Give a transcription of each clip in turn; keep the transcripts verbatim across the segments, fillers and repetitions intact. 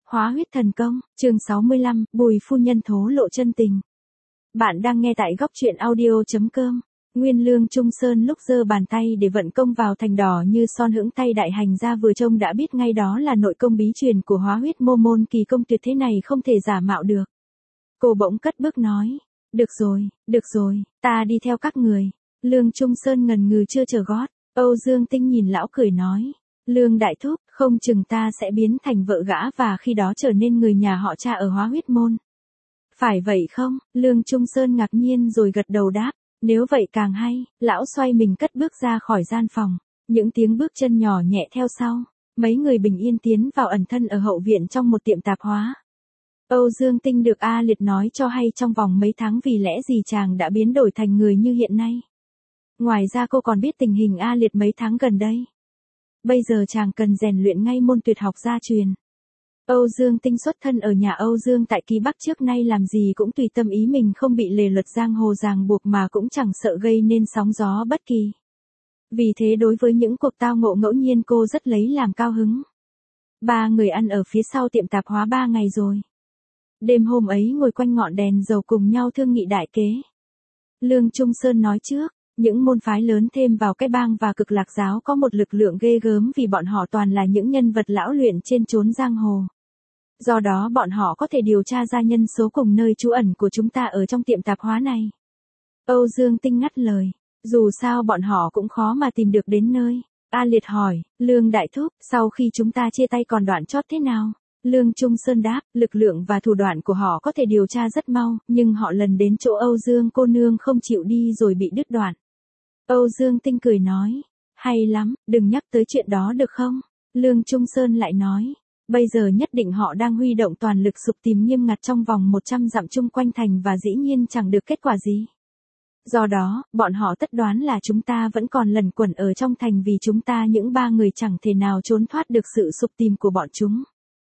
Hóa huyết thần công, chương sáu mươi lăm, Bùi phu nhân thố lộ chân tình. Bạn đang nghe tại góc truyện audio.com. Nguyên Lương Trung Sơn lúc giơ bàn tay để vận công vào thành đỏ như son hững tay đại hành ra vừa trông đã biết ngay đó là nội công bí truyền của hóa huyết mô môn kỳ công tuyệt thế này không thể giả mạo được. Cô bỗng cất bước nói, được rồi, được rồi, ta đi theo các người. Lương Trung Sơn ngần ngừ chưa chờ gót, Âu Dương Tinh nhìn lão cười nói. Lương đại thúc, không chừng ta sẽ biến thành vợ gã và khi đó trở nên người nhà họ Cha ở hóa huyết môn. Phải vậy không? Lương Trung Sơn ngạc nhiên rồi gật đầu đáp, nếu vậy càng hay. Lão xoay mình cất bước ra khỏi gian phòng, những tiếng bước chân nhỏ nhẹ theo sau, mấy người bình yên tiến vào ẩn thân ở hậu viện trong một tiệm tạp hóa. Âu Dương Tinh được A Liệt nói cho hay trong vòng mấy tháng vì lẽ gì chàng đã biến đổi thành người như hiện nay. Ngoài ra cô còn biết tình hình A Liệt mấy tháng gần đây. Bây giờ chàng cần rèn luyện ngay môn tuyệt học gia truyền. Âu Dương Tinh xuất thân ở nhà Âu Dương tại Ký Bắc trước nay làm gì cũng tùy tâm ý mình, không bị lề luật giang hồ ràng buộc mà cũng chẳng sợ gây nên sóng gió bất kỳ. Vì thế đối với những cuộc tao ngộ ngẫu nhiên cô rất lấy làm cao hứng. Ba người ăn ở phía sau tiệm tạp hóa ba ngày rồi. Đêm hôm ấy ngồi quanh ngọn đèn dầu cùng nhau thương nghị đại kế. Lương Trung Sơn nói trước. Những môn phái lớn thêm vào cái bang và cực lạc giáo có một lực lượng ghê gớm vì bọn họ toàn là những nhân vật lão luyện trên chốn giang hồ. Do đó bọn họ có thể điều tra ra nhân số cùng nơi trú ẩn của chúng ta ở trong tiệm tạp hóa này. Âu Dương Tinh ngắt lời, dù sao bọn họ cũng khó mà tìm được đến nơi. A Liệt hỏi, Lương đại thúc, sau khi chúng ta chia tay còn đoạn chót thế nào? Lương Trung Sơn đáp, lực lượng và thủ đoạn của họ có thể điều tra rất mau, nhưng họ lần đến chỗ Âu Dương cô nương không chịu đi rồi bị đứt đoạn. Âu Dương Tinh cười nói, hay lắm, đừng nhắc tới chuyện đó được không? Lương Trung Sơn lại nói, bây giờ nhất định họ đang huy động toàn lực sục tìm nghiêm ngặt trong vòng một trăm dặm chung quanh thành và dĩ nhiên chẳng được kết quả gì. Do đó, bọn họ tất đoán là chúng ta vẫn còn lẩn quẩn ở trong thành vì chúng ta những ba người chẳng thể nào trốn thoát được sự sục tìm của bọn chúng.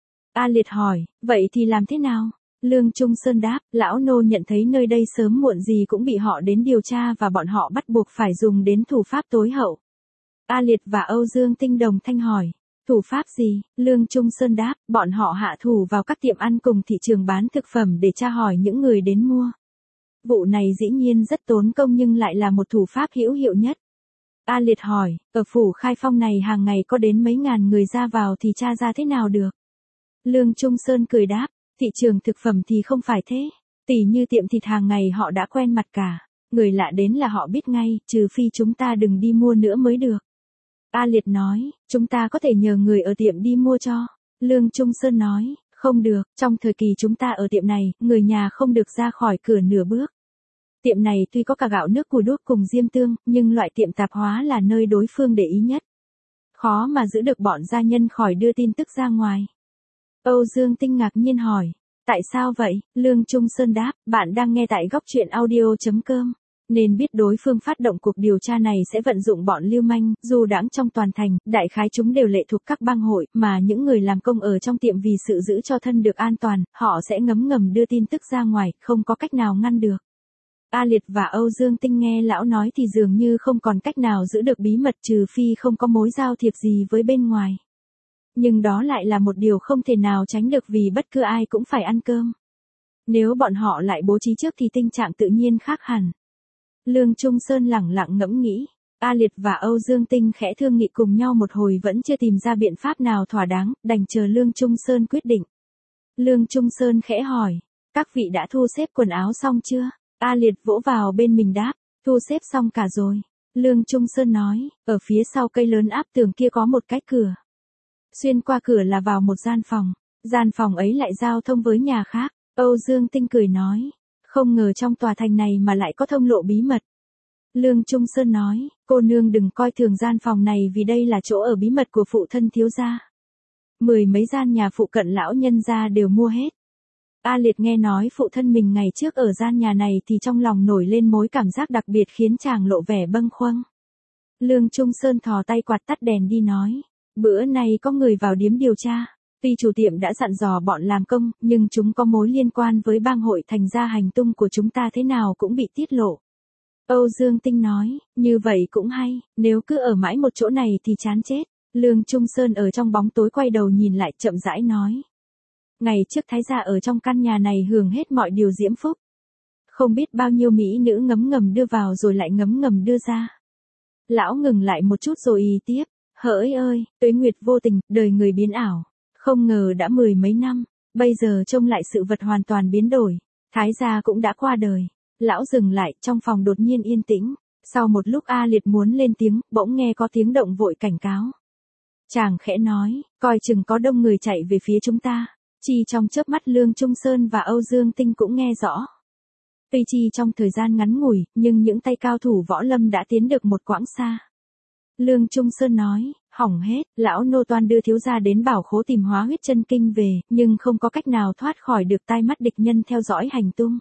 A Liệt hỏi, vậy thì làm thế nào? Lương Trung Sơn đáp, lão nô nhận thấy nơi đây sớm muộn gì cũng bị họ đến điều tra và bọn họ bắt buộc phải dùng đến thủ pháp tối hậu. A Liệt và Âu Dương Tinh đồng thanh hỏi, thủ pháp gì? Lương Trung Sơn đáp, bọn họ hạ thủ vào các tiệm ăn cùng thị trường bán thực phẩm để tra hỏi những người đến mua. Vụ này dĩ nhiên rất tốn công nhưng lại là một thủ pháp hữu hiệu nhất. A Liệt hỏi, ở phủ Khai Phong này hàng ngày có đến mấy ngàn người ra vào thì tra ra thế nào được? Lương Trung Sơn cười đáp, thị trường thực phẩm thì không phải thế. Tỉ như tiệm thịt hàng ngày họ đã quen mặt cả. Người lạ đến là họ biết ngay, trừ phi chúng ta đừng đi mua nữa mới được. A Liệt nói, chúng ta có thể nhờ người ở tiệm đi mua cho. Lương Trung Sơn nói, không được, trong thời kỳ chúng ta ở tiệm này, người nhà không được ra khỏi cửa nửa bước. Tiệm này tuy có cả gạo nước cùi đuốc cùng diêm tương, nhưng loại tiệm tạp hóa là nơi đối phương để ý nhất. Khó mà giữ được bọn gia nhân khỏi đưa tin tức ra ngoài. Âu Dương Tinh ngạc nhiên hỏi, tại sao vậy? Lương Trung Sơn đáp, bạn đang nghe tại góc truyện audio.com. Nên biết đối phương phát động cuộc điều tra này sẽ vận dụng bọn lưu manh, dù đãng trong toàn thành, đại khái chúng đều lệ thuộc các bang hội, mà những người làm công ở trong tiệm vì sự giữ cho thân được an toàn, họ sẽ ngấm ngầm đưa tin tức ra ngoài, không có cách nào ngăn được. A Liệt và Âu Dương Tinh nghe lão nói thì dường như không còn cách nào giữ được bí mật trừ phi không có mối giao thiệp gì với bên ngoài. Nhưng đó lại là một điều không thể nào tránh được vì bất cứ ai cũng phải ăn cơm. Nếu bọn họ lại bố trí trước thì tình trạng tự nhiên khác hẳn. Lương Trung Sơn lẳng lặng ngẫm nghĩ. A Liệt và Âu Dương Tinh khẽ thương nghị cùng nhau một hồi vẫn chưa tìm ra biện pháp nào thỏa đáng, đành chờ Lương Trung Sơn quyết định. Lương Trung Sơn khẽ hỏi, các vị đã thu xếp quần áo xong chưa? A Liệt vỗ vào bên mình đáp, thu xếp xong cả rồi. Lương Trung Sơn nói, ở phía sau cây lớn áp tường kia có một cái cửa. Xuyên qua cửa là vào một gian phòng, gian phòng ấy lại giao thông với nhà khác. Âu Dương Tinh cười nói, không ngờ trong tòa thành này mà lại có thông lộ bí mật. Lương Trung Sơn nói, cô nương đừng coi thường gian phòng này vì đây là chỗ ở bí mật của phụ thân thiếu gia. Mười mấy gian nhà phụ cận lão nhân gia đều mua hết. A Liệt nghe nói phụ thân mình ngày trước ở gian nhà này thì trong lòng nổi lên mối cảm giác đặc biệt khiến chàng lộ vẻ bâng khuâng. Lương Trung Sơn thò tay quạt tắt đèn đi nói, bữa nay có người vào điếm điều tra. Tuy chủ tiệm đã dặn dò bọn làm công, nhưng chúng có mối liên quan với bang hội thành ra hành tung của chúng ta thế nào cũng bị tiết lộ. Âu Dương Tinh nói, như vậy cũng hay, nếu cứ ở mãi một chỗ này thì chán chết. Lương Trung Sơn ở trong bóng tối quay đầu nhìn lại chậm rãi nói. ngày trước thái gia ở trong căn nhà này hưởng hết mọi điều diễm phúc. Không biết bao nhiêu mỹ nữ ngấm ngầm đưa vào rồi lại ngấm ngầm đưa ra. Lão ngừng lại một chút rồi ý tiếp, hỡi ơi, tuế nguyệt vô tình, đời người biến ảo. Không ngờ đã mười mấy năm, bây giờ trông lại sự vật hoàn toàn biến đổi. Thái gia cũng đã qua đời. Lão dừng lại, trong phòng đột nhiên yên tĩnh. Sau một lúc A Liệt muốn lên tiếng, bỗng nghe có tiếng động vội cảnh cáo. Chàng khẽ nói, coi chừng có đông người chạy về phía chúng ta. Chi trong chớp mắt Lương Trung Sơn và Âu Dương Tinh cũng nghe rõ. Tuy chi trong thời gian ngắn ngủi, nhưng những tay cao thủ võ lâm đã tiến được một quãng xa. Lương Trung Sơn nói, hỏng hết, lão nô toan đưa thiếu gia đến bảo khố tìm hóa huyết chân kinh về, nhưng không có cách nào thoát khỏi được tai mắt địch nhân theo dõi hành tung.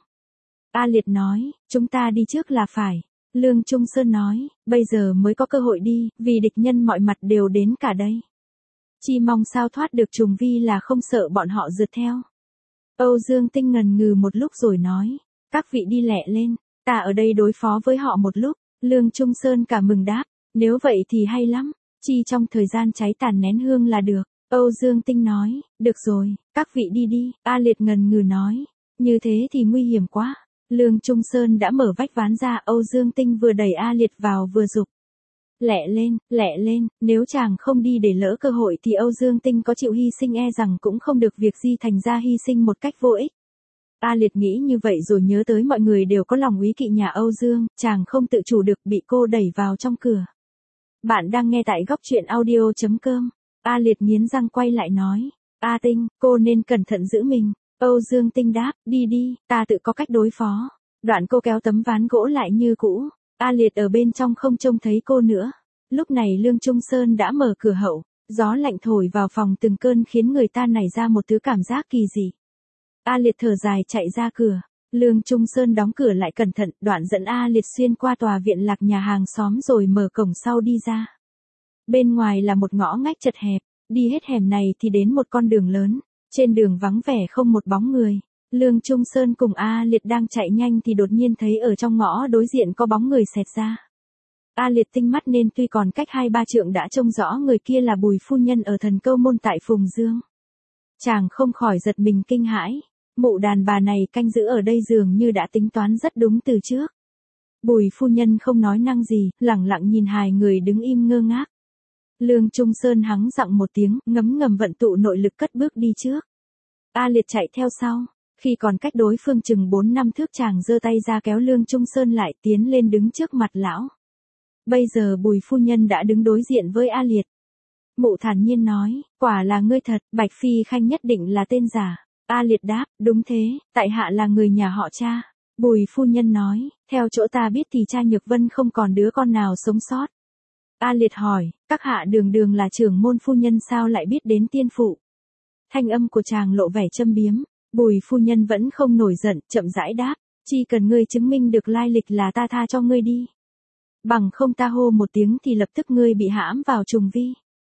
A Liệt nói, chúng ta đi trước là phải. Lương Trung Sơn nói, bây giờ mới có cơ hội đi, vì địch nhân mọi mặt đều đến cả đây. Chi mong sao thoát được trùng vi là không sợ bọn họ rượt theo. Âu Dương Tinh ngần ngừ một lúc rồi nói, các vị đi lẹ lên, ta ở đây đối phó với họ một lúc. Lương Trung Sơn cả mừng đáp, nếu vậy thì hay lắm, chi trong thời gian cháy tàn nén hương là được. Âu Dương Tinh nói, được rồi, các vị đi đi. A Liệt ngần ngừ nói, như thế thì nguy hiểm quá. Lương Trung Sơn đã mở vách ván ra, Âu Dương Tinh vừa đẩy A Liệt vào vừa giục. Lẹ lên, lẹ lên, nếu chàng không đi để lỡ cơ hội thì Âu Dương Tinh có chịu hy sinh e rằng cũng không được việc gì, thành ra hy sinh một cách vô ích. A Liệt nghĩ như vậy rồi nhớ tới mọi người đều có lòng úy kỵ nhà Âu Dương, chàng không tự chủ được bị cô đẩy vào trong cửa. Bạn đang nghe tại góc truyện audio chấm com. A Liệt nghiến răng quay lại nói, A Tinh, cô nên cẩn thận giữ mình. Âu Dương Tinh đáp, đi đi, ta tự có cách đối phó. Đoạn cô kéo tấm ván gỗ lại như cũ. A Liệt ở bên trong không trông thấy cô nữa. Lúc này Lương Trung Sơn đã mở cửa hậu. Gió lạnh thổi vào phòng từng cơn khiến người ta nảy ra một thứ cảm giác kỳ dị. A Liệt thở dài chạy ra cửa. Lương Trung Sơn đóng cửa lại cẩn thận, đoạn dẫn A Liệt xuyên qua tòa viện lạc nhà hàng xóm rồi mở cổng sau đi ra. Bên ngoài là một ngõ ngách chật hẹp, đi hết hẻm này thì đến một con đường lớn. Trên đường vắng vẻ không một bóng người. Lương Trung Sơn cùng A Liệt đang chạy nhanh thì đột nhiên thấy ở trong ngõ đối diện có bóng người xẹt ra. A Liệt tinh mắt nên tuy còn cách hai ba trượng đã trông rõ người kia là Bùi phu nhân ở Thần Câu môn tại Phùng Dương. Chàng không khỏi giật mình kinh hãi. Mụ đàn bà này canh giữ ở đây dường như đã tính toán rất đúng từ trước. Bùi phu nhân không nói năng gì, lẳng lặng nhìn hai người đứng im ngơ ngác. Lương Trung Sơn hắng giọng một tiếng, ngấm ngầm vận tụ nội lực cất bước đi trước. A Liệt chạy theo sau. Khi còn cách đối phương chừng bốn năm thước, chàng giơ tay ra kéo Lương Trung Sơn lại, tiến lên đứng trước mặt lão. Bây giờ Bùi phu nhân đã đứng đối diện với A Liệt. Mụ thản nhiên nói, quả là ngươi thật, Bạch Phi Khanh nhất định là tên giả. A Liệt đáp, đúng thế, tại hạ là người nhà họ Cha. Bùi phu nhân nói, theo chỗ ta biết thì cha Nhược Vân không còn đứa con nào sống sót. A Liệt hỏi, các hạ đường đường là trưởng môn phu nhân sao lại biết đến tiên phụ? Thanh âm của chàng lộ vẻ châm biếm. Bùi phu nhân vẫn không nổi giận, chậm rãi đáp, chỉ cần ngươi chứng minh được lai lịch là ta tha cho ngươi đi. Bằng không ta hô một tiếng thì lập tức ngươi bị hãm vào trùng vi.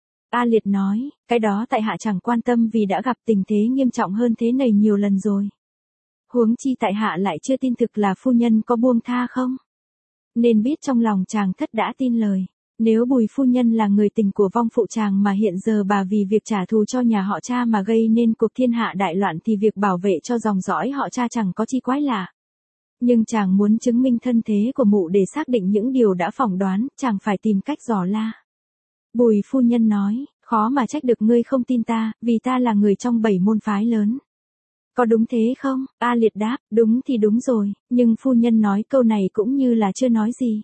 A Liệt nói, cái đó tại hạ chẳng quan tâm vì đã gặp tình thế nghiêm trọng hơn thế này nhiều lần rồi. Huống chi tại hạ lại chưa tin thực là phu nhân có buông tha không? Nên biết trong lòng chàng thất đã tin lời. Nếu Bùi phu nhân là người tình của vong phụ chàng mà hiện giờ bà vì việc trả thù cho nhà họ Cha mà gây nên cuộc thiên hạ đại loạn thì việc bảo vệ cho dòng dõi họ Cha chẳng có chi quái lạ. Nhưng chàng muốn chứng minh thân thế của mụ để xác định những điều đã phỏng đoán, chàng phải tìm cách dò la. Bùi phu nhân nói, khó mà trách được ngươi không tin ta, vì ta là người trong bảy môn phái lớn. Có đúng thế không? A Liệt đáp, đúng thì đúng rồi, nhưng phu nhân nói câu này cũng như là chưa nói gì.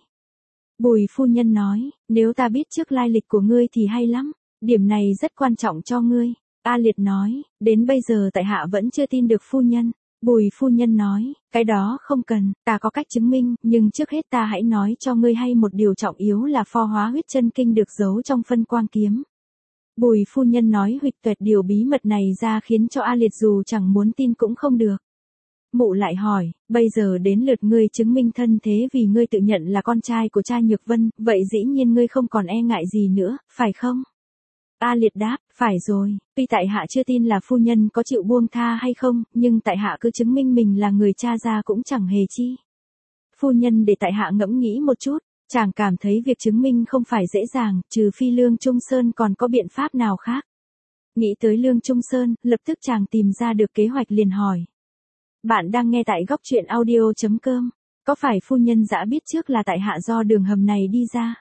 Bùi phu nhân nói, nếu ta biết trước lai lịch của ngươi thì hay lắm, điểm này rất quan trọng cho ngươi. A Liệt nói, đến bây giờ tại hạ vẫn chưa tin được phu nhân. Bùi phu nhân nói, cái đó không cần, ta có cách chứng minh, nhưng trước hết ta hãy nói cho ngươi hay một điều trọng yếu là pho hóa huyết chân kinh được giấu trong phân quang kiếm. Bùi phu nhân nói huỵch toẹt điều bí mật này ra khiến cho A Liệt dù chẳng muốn tin cũng không được. Mụ lại hỏi, bây giờ đến lượt ngươi chứng minh thân thế vì ngươi tự nhận là con trai của Cha Nhược Vân, vậy dĩ nhiên ngươi không còn e ngại gì nữa, phải không? A Liệt đáp, phải rồi, tuy tại hạ chưa tin là phu nhân có chịu buông tha hay không, nhưng tại hạ cứ chứng minh mình là người cha ra cũng chẳng hề chi. Phu nhân để tại hạ ngẫm nghĩ một chút, chàng cảm thấy việc chứng minh không phải dễ dàng, trừ phi Lương Trung Sơn còn có biện pháp nào khác. Nghĩ tới Lương Trung Sơn, lập tức chàng tìm ra được kế hoạch liền hỏi. Bạn đang nghe tại góc truyện audio.com. Có phải phu nhân đã biết trước là tại hạ do đường hầm này đi ra?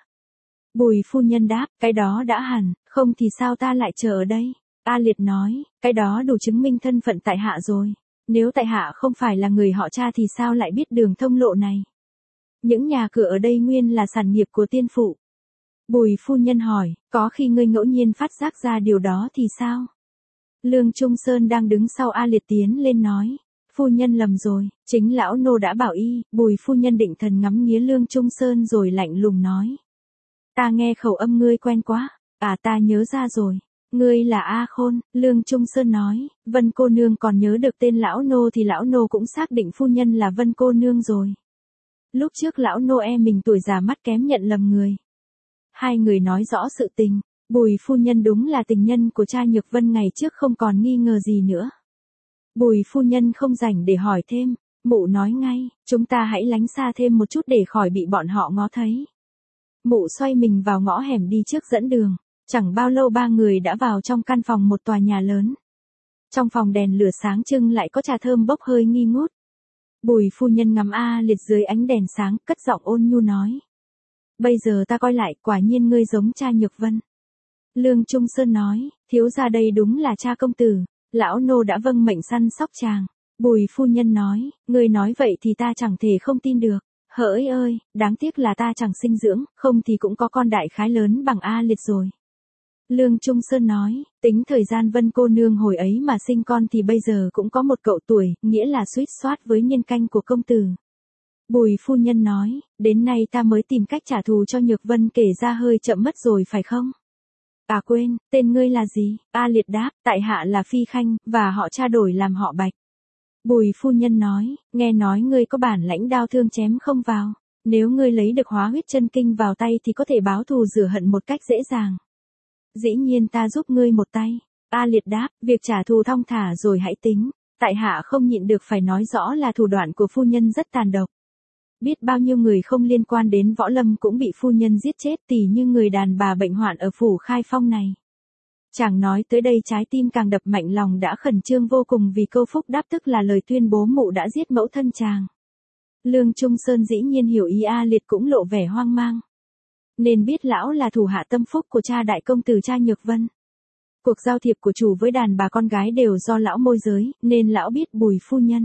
Bùi phu nhân đáp, cái đó đã hẳn, không thì sao ta lại chờ ở đây? A Liệt nói, cái đó đủ chứng minh thân phận tại hạ rồi. Nếu tại hạ không phải là người họ Cha thì sao lại biết đường thông lộ này? Những nhà cửa ở đây nguyên là sản nghiệp của tiên phụ. Bùi phu nhân hỏi, có khi ngươi ngẫu nhiên phát giác ra điều đó thì sao? Lương Trung Sơn đang đứng sau A Liệt tiến lên nói, phu nhân lầm rồi, chính lão nô đã bảo y. Bùi phu nhân định thần ngắm nghía Lương Trung Sơn rồi lạnh lùng nói. Ta nghe khẩu âm ngươi quen quá, à ta nhớ ra rồi, ngươi là A Khôn. Lương Trung Sơn nói, Vân cô nương còn nhớ được tên lão nô thì lão nô cũng xác định phu nhân là Vân cô nương rồi. Lúc trước lão nô e mình tuổi già mắt kém nhận lầm người. Hai người nói rõ sự tình, Bùi phu nhân đúng là tình nhân của cha Nhược Vân ngày trước không còn nghi ngờ gì nữa. Bùi phu nhân không rảnh để hỏi thêm, mụ nói ngay, chúng ta hãy lánh xa thêm một chút để khỏi bị bọn họ ngó thấy. Mụ xoay mình vào ngõ hẻm đi trước dẫn đường, chẳng bao lâu ba người đã vào trong căn phòng một tòa nhà lớn. Trong phòng đèn lửa sáng trưng lại có trà thơm bốc hơi nghi ngút. Bùi phu nhân ngắm A Liệt dưới ánh đèn sáng, cất giọng ôn nhu nói. Bây giờ ta coi lại, quả nhiên ngươi giống cha Nhược Vân. Lương Trung Sơn nói, thiếu gia đây đúng là cha công tử, lão nô đã vâng mệnh săn sóc chàng. Bùi phu nhân nói, ngươi nói vậy thì ta chẳng thể không tin được. Hỡi ơi, đáng tiếc là ta chẳng sinh dưỡng, không thì cũng có con đại khái lớn bằng A Liệt rồi. Lương Trung Sơn nói, tính thời gian Vân cô nương hồi ấy mà sinh con thì bây giờ cũng có một cậu tuổi, nghĩa là suýt soát với niên canh của công tử. Bùi phu nhân nói, đến nay ta mới tìm cách trả thù cho Nhược Vân kể ra hơi chậm mất rồi phải không? À quên, tên ngươi là gì? A Liệt đáp, tại hạ là Phi Khanh, và họ Cha đổi làm họ Bạch. Bùi phu nhân nói, nghe nói ngươi có bản lãnh đao thương chém không vào. Nếu ngươi lấy được hóa huyết chân kinh vào tay thì có thể báo thù rửa hận một cách dễ dàng. Dĩ nhiên ta giúp ngươi một tay. A Liệt đáp, việc trả thù thong thả rồi hãy tính. Tại hạ không nhịn được phải nói rõ là thủ đoạn của phu nhân rất tàn độc. Biết bao nhiêu người không liên quan đến võ lâm cũng bị phu nhân giết chết, tỉ như người đàn bà bệnh hoạn ở phủ Khai Phong này. Chàng nói tới đây trái tim càng đập mạnh, lòng đã khẩn trương vô cùng vì câu phúc đáp tức là lời tuyên bố mụ đã giết mẫu thân chàng. Lương Trung Sơn dĩ nhiên hiểu ý A Liệt cũng lộ vẻ hoang mang. Nên biết lão là thủ hạ tâm phúc của cha đại công tử cha Nhược Vân. Cuộc giao thiệp của chủ với đàn bà con gái đều do lão môi giới, nên lão biết Bùi phu nhân.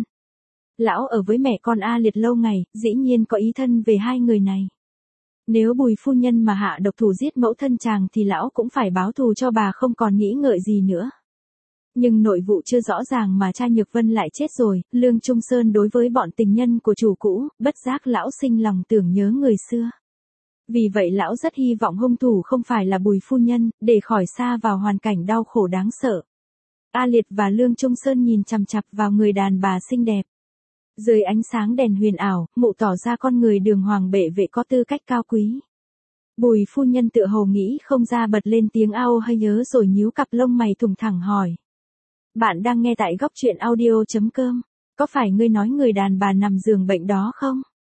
Lão ở với mẹ con A Liệt lâu ngày, dĩ nhiên có ý thân về hai người này. Nếu Bùi phu nhân mà hạ độc thủ giết mẫu thân chàng thì lão cũng phải báo thù cho bà không còn nghĩ ngợi gì nữa. Nhưng nội vụ chưa rõ ràng mà cha Nhược Vân lại chết rồi, Lương Trung Sơn đối với bọn tình nhân của chủ cũ, bất giác lão sinh lòng tưởng nhớ người xưa. Vì vậy lão rất hy vọng hung thủ không phải là Bùi phu nhân, để khỏi xa vào hoàn cảnh đau khổ đáng sợ. A Liệt và Lương Trung Sơn nhìn chằm chằm vào người đàn bà xinh đẹp. Dưới ánh sáng đèn huyền ảo, mụ tỏ ra con người đường hoàng bệ vệ có tư cách cao quý. Bùi phu nhân tựa hồ nghĩ không ra bật lên tiếng ao hay nhớ rồi nhíu cặp lông mày thủng thẳng hỏi. Bạn đang nghe tại góc truyện audio.com. Có phải ngươi nói người đàn bà nằm giường bệnh đó không?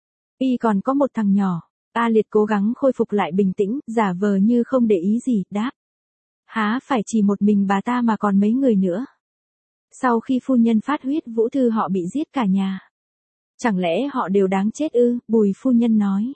Y còn có một thằng nhỏ. A Liệt cố gắng khôi phục lại bình tĩnh, giả vờ như không để ý gì, đáp. Há phải chỉ một mình bà ta mà còn mấy người nữa. Sau khi phu nhân phát huyết vũ thư họ bị giết cả nhà. Chẳng lẽ họ đều đáng chết ư? Bùi phu nhân nói.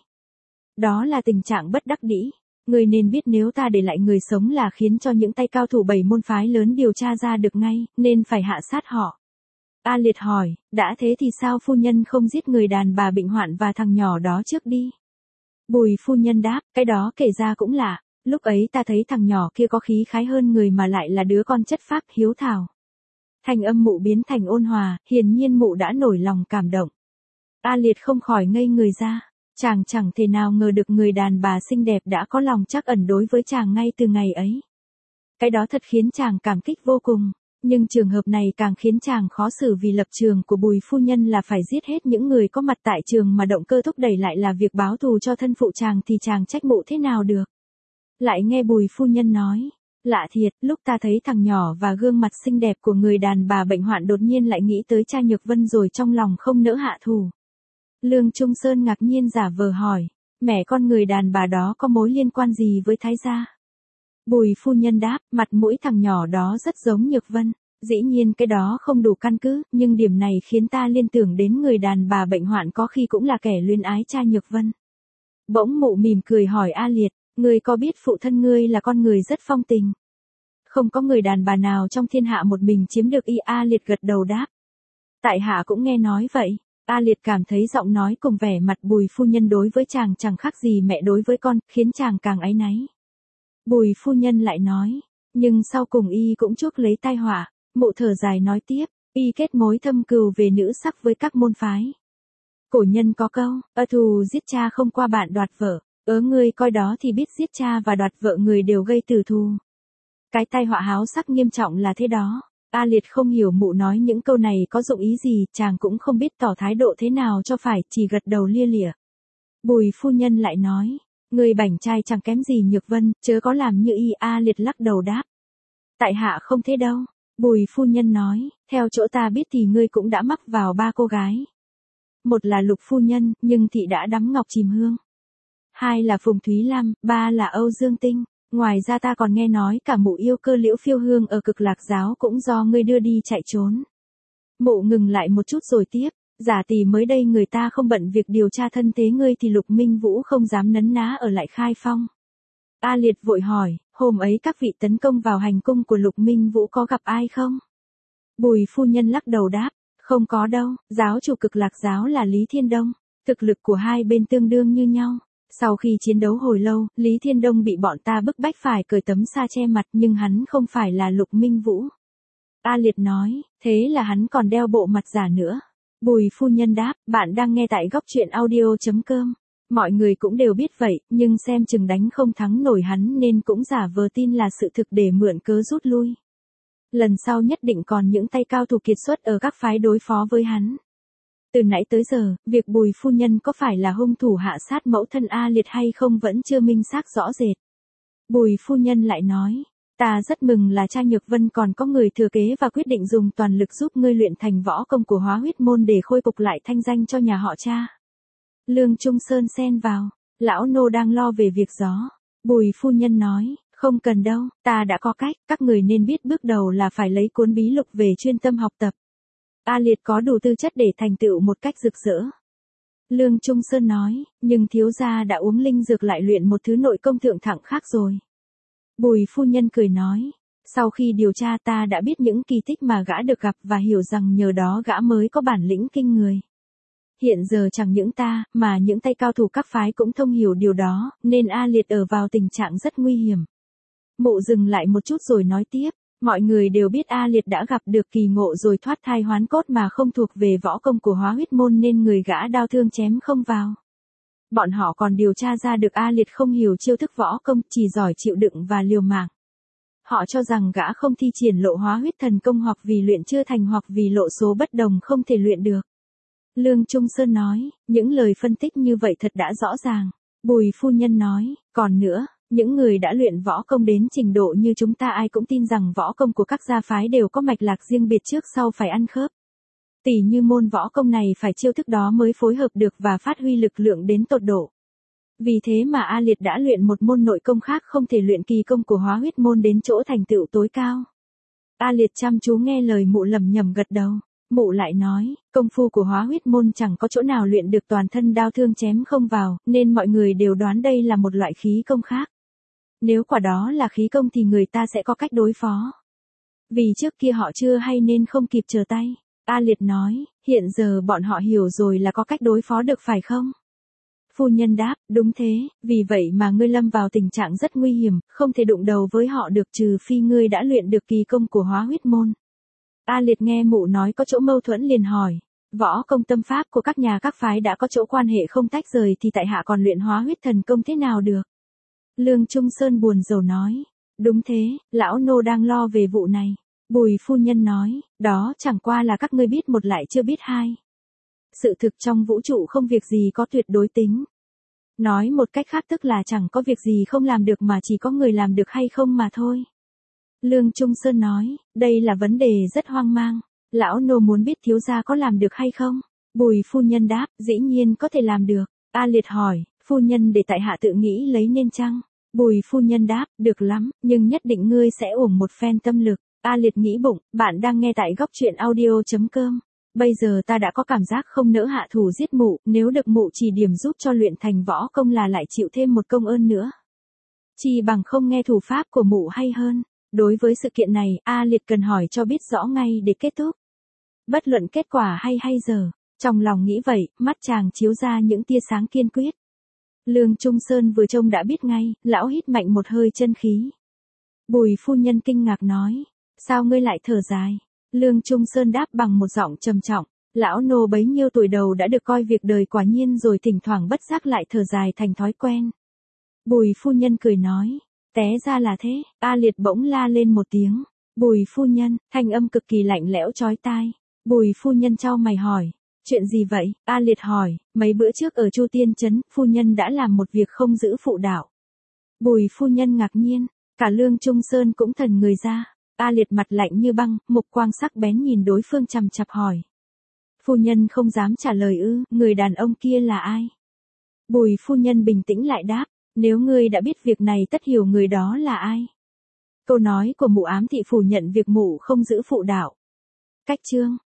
Đó là tình trạng bất đắc dĩ. Người nên biết nếu ta để lại người sống là khiến cho những tay cao thủ bảy môn phái lớn điều tra ra được ngay, nên phải hạ sát họ. A Liệt hỏi, đã thế thì sao phu nhân không giết người đàn bà bệnh hoạn và thằng nhỏ đó trước đi? Bùi phu nhân đáp, cái đó kể ra cũng lạ, lúc ấy ta thấy thằng nhỏ kia có khí khái hơn người mà lại là đứa con chất phác hiếu thảo. Thành âm mụ biến thành ôn hòa, hiển nhiên mụ đã nổi lòng cảm động. A Liệt không khỏi ngây người ra, chàng chẳng thể nào ngờ được người đàn bà xinh đẹp đã có lòng trắc ẩn đối với chàng ngay từ ngày ấy. Cái đó thật khiến chàng cảm kích vô cùng, nhưng trường hợp này càng khiến chàng khó xử vì lập trường của Bùi phu nhân là phải giết hết những người có mặt tại trường mà động cơ thúc đẩy lại là việc báo thù cho thân phụ chàng thì chàng trách mụ thế nào được. Lại nghe Bùi phu nhân nói, lạ thiệt, lúc ta thấy thằng nhỏ và gương mặt xinh đẹp của người đàn bà bệnh hoạn đột nhiên lại nghĩ tới cha Nhược Vân rồi trong lòng không nỡ hạ thù. Lương Trung Sơn ngạc nhiên giả vờ hỏi, mẹ con người đàn bà đó có mối liên quan gì với Thái gia? Bùi phu nhân đáp, mặt mũi thằng nhỏ đó rất giống Nhược Vân. Dĩ nhiên cái đó không đủ căn cứ, nhưng điểm này khiến ta liên tưởng đến người đàn bà bệnh hoạn có khi cũng là kẻ luyến ái cha Nhược Vân. Bỗng mụ mỉm cười hỏi A Liệt, ngươi có biết phụ thân ngươi là con người rất phong tình? Không có người đàn bà nào trong thiên hạ một mình chiếm được y. A Liệt gật đầu đáp. Tại hạ cũng nghe nói vậy. A Liệt cảm thấy giọng nói cùng vẻ mặt Bùi phu nhân đối với chàng chẳng khác gì mẹ đối với con, khiến chàng càng áy náy. Bùi phu nhân lại nói, nhưng sau cùng y cũng chuốc lấy tai họa. Mụ thở dài nói tiếp, y kết mối thâm cừu về nữ sắc với các môn phái. Cổ nhân có câu, ơ thù giết cha không qua bạn đoạt vợ, ớ ngươi coi đó thì biết giết cha và đoạt vợ người đều gây tử thù. Cái tai họa háo sắc nghiêm trọng là thế đó. A Liệt không hiểu mụ nói những câu này có dụng ý gì, chàng cũng không biết tỏ thái độ thế nào cho phải, chỉ gật đầu lia lịa. Bùi phu nhân lại nói, người bảnh trai chẳng kém gì Nhược Vân, chớ có làm như y. A Liệt lắc đầu đáp. Tại hạ không thế đâu. Bùi phu nhân nói, theo chỗ ta biết thì ngươi cũng đã mắc vào ba cô gái. Một là Lục phu nhân, nhưng thị đã đắm ngọc chìm hương. Hai là Phùng Thúy Lam, ba là Âu Dương Tinh. Ngoài ra ta còn nghe nói cả mụ yêu cơ Liễu Phiêu Hương ở Cực Lạc giáo cũng do ngươi đưa đi chạy trốn. Mụ ngừng lại một chút rồi tiếp, giả tỷ mới đây người ta không bận việc điều tra thân thế ngươi thì Lục Minh Vũ không dám nấn ná ở lại Khai Phong. A Liệt vội hỏi, hôm ấy các vị tấn công vào hành cung của Lục Minh Vũ có gặp ai không? Bùi phu nhân lắc đầu đáp, không có đâu, giáo chủ Cực Lạc giáo là Lý Thiên Đông, thực lực của hai bên tương đương như nhau. Sau khi chiến đấu hồi lâu, Lý Thiên Đông bị bọn ta bức bách phải cởi tấm sa che mặt nhưng hắn không phải là Lục Minh Vũ. A Liệt nói, thế là hắn còn đeo bộ mặt giả nữa. Bùi phu nhân đáp, bạn đang nghe tại góc truyện audio.com. Mọi người cũng đều biết vậy, nhưng xem chừng đánh không thắng nổi hắn nên cũng giả vờ tin là sự thực để mượn cớ rút lui. Lần sau nhất định còn những tay cao thủ kiệt xuất ở các phái đối phó với hắn. Từ nãy tới giờ, việc Bùi phu nhân có phải là hung thủ hạ sát mẫu thân A Liệt hay không vẫn chưa minh xác rõ rệt. Bùi phu nhân lại nói, ta rất mừng là cha Nhược Vân còn có người thừa kế và quyết định dùng toàn lực giúp ngươi luyện thành võ công của Hóa Huyết môn để khôi phục lại thanh danh cho nhà họ cha. Lương Trung Sơn xen vào, lão nô đang lo về việc gió. Bùi phu nhân nói, không cần đâu, ta đã có cách, các người nên biết bước đầu là phải lấy cuốn bí lục về chuyên tâm học tập. A Liệt có đủ tư chất để thành tựu một cách rực rỡ. Lương Trung Sơn nói, nhưng thiếu gia đã uống linh dược lại luyện một thứ nội công thượng thặng khác rồi. Bùi phu nhân cười nói, sau khi điều tra ta đã biết những kỳ tích mà gã được gặp và hiểu rằng nhờ đó gã mới có bản lĩnh kinh người. Hiện giờ chẳng những ta, mà những tay cao thủ các phái cũng thông hiểu điều đó, nên A Liệt ở vào tình trạng rất nguy hiểm. Mụ dừng lại một chút rồi nói tiếp, mọi người đều biết A Liệt đã gặp được kỳ ngộ rồi thoát thai hoán cốt mà không thuộc về võ công của Hóa Huyết môn nên người gã đao thương chém không vào. Bọn họ còn điều tra ra được A Liệt không hiểu chiêu thức võ công, chỉ giỏi chịu đựng và liều mạng. Họ cho rằng gã không thi triển lộ Hóa Huyết thần công hoặc vì luyện chưa thành hoặc vì lộ số bất đồng không thể luyện được. Lương Trung Sơn nói, những lời phân tích như vậy thật đã rõ ràng. Bùi phu nhân nói, còn nữa, những người đã luyện võ công đến trình độ như chúng ta ai cũng tin rằng võ công của các gia phái đều có mạch lạc riêng biệt trước sau phải ăn khớp. Tỷ như môn võ công này phải chiêu thức đó mới phối hợp được và phát huy lực lượng đến tột độ. Vì thế mà A Liệt đã luyện một môn nội công khác không thể luyện kỳ công của Hóa Huyết môn đến chỗ thành tựu tối cao. A Liệt chăm chú nghe lời mụ lẩm nhẩm gật đầu. Mụ lại nói, công phu của Hóa Huyết môn chẳng có chỗ nào luyện được toàn thân đao thương chém không vào, nên mọi người đều đoán đây là một loại khí công khác. Nếu quả đó là khí công thì người ta sẽ có cách đối phó. Vì trước kia họ chưa hay nên không kịp chờ tay. A Liệt nói, hiện giờ bọn họ hiểu rồi là có cách đối phó được phải không? Phu nhân đáp, đúng thế, vì vậy mà ngươi lâm vào tình trạng rất nguy hiểm, không thể đụng đầu với họ được trừ phi ngươi đã luyện được kỳ công của Hóa Huyết môn. A Liệt nghe mụ nói có chỗ mâu thuẫn liền hỏi, võ công tâm pháp của các nhà các phái đã có chỗ quan hệ không tách rời thì tại hạ còn luyện Hóa Huyết thần công thế nào được? Lương Trung Sơn buồn rầu nói, đúng thế, lão nô đang lo về vụ này. Bùi phu nhân nói, đó chẳng qua là các ngươi biết một lại chưa biết hai. Sự thực trong vũ trụ không việc gì có tuyệt đối tính. Nói một cách khác tức là chẳng có việc gì không làm được mà chỉ có người làm được hay không mà thôi. Lương Trung Sơn nói, đây là vấn đề rất hoang mang. Lão nô muốn biết thiếu gia có làm được hay không? Bùi phu nhân đáp, dĩ nhiên có thể làm được. A Liệt hỏi, phu nhân để tại hạ tự nghĩ lấy nên chăng? Bùi phu nhân đáp, được lắm, nhưng nhất định ngươi sẽ uổng một phen tâm lực. A Liệt nghĩ bụng, bạn đang nghe tại góc truyện audio.com. Bây giờ ta đã có cảm giác không nỡ hạ thủ giết mụ, nếu được mụ chỉ điểm giúp cho luyện thành võ công là lại chịu thêm một công ơn nữa. Chỉ bằng không nghe thủ pháp của mụ hay hơn. Đối với sự kiện này, A Liệt cần hỏi cho biết rõ ngay để kết thúc. Bất luận kết quả hay hay giờ, trong lòng nghĩ vậy, mắt chàng chiếu ra những tia sáng kiên quyết. Lương Trung Sơn vừa trông đã biết ngay, lão hít mạnh một hơi chân khí. Bùi phu nhân kinh ngạc nói, sao ngươi lại thở dài? Lương Trung Sơn đáp bằng một giọng trầm trọng, lão nô bấy nhiêu tuổi đầu đã được coi việc đời quả nhiên rồi thỉnh thoảng bất giác lại thở dài thành thói quen. Bùi phu nhân cười nói, té ra là thế. A Liệt bỗng la lên một tiếng, Bùi phu nhân, thanh âm cực kỳ lạnh lẽo chói tai. Bùi phu nhân chau mày hỏi, chuyện gì vậy? A Liệt hỏi, mấy bữa trước ở Chu Tiên Trấn, phu nhân đã làm một việc không giữ phụ đạo. Bùi phu nhân ngạc nhiên, cả Lương Trung Sơn cũng thần người ra. A Liệt mặt lạnh như băng, mục quang sắc bén nhìn đối phương chằm chằm hỏi. Phu nhân không dám trả lời ư, người đàn ông kia là ai? Bùi phu nhân bình tĩnh lại đáp, nếu ngươi đã biết việc này tất hiểu người đó là ai. Câu nói của mụ ám thị phủ nhận việc mụ không giữ phụ đạo. Cách chương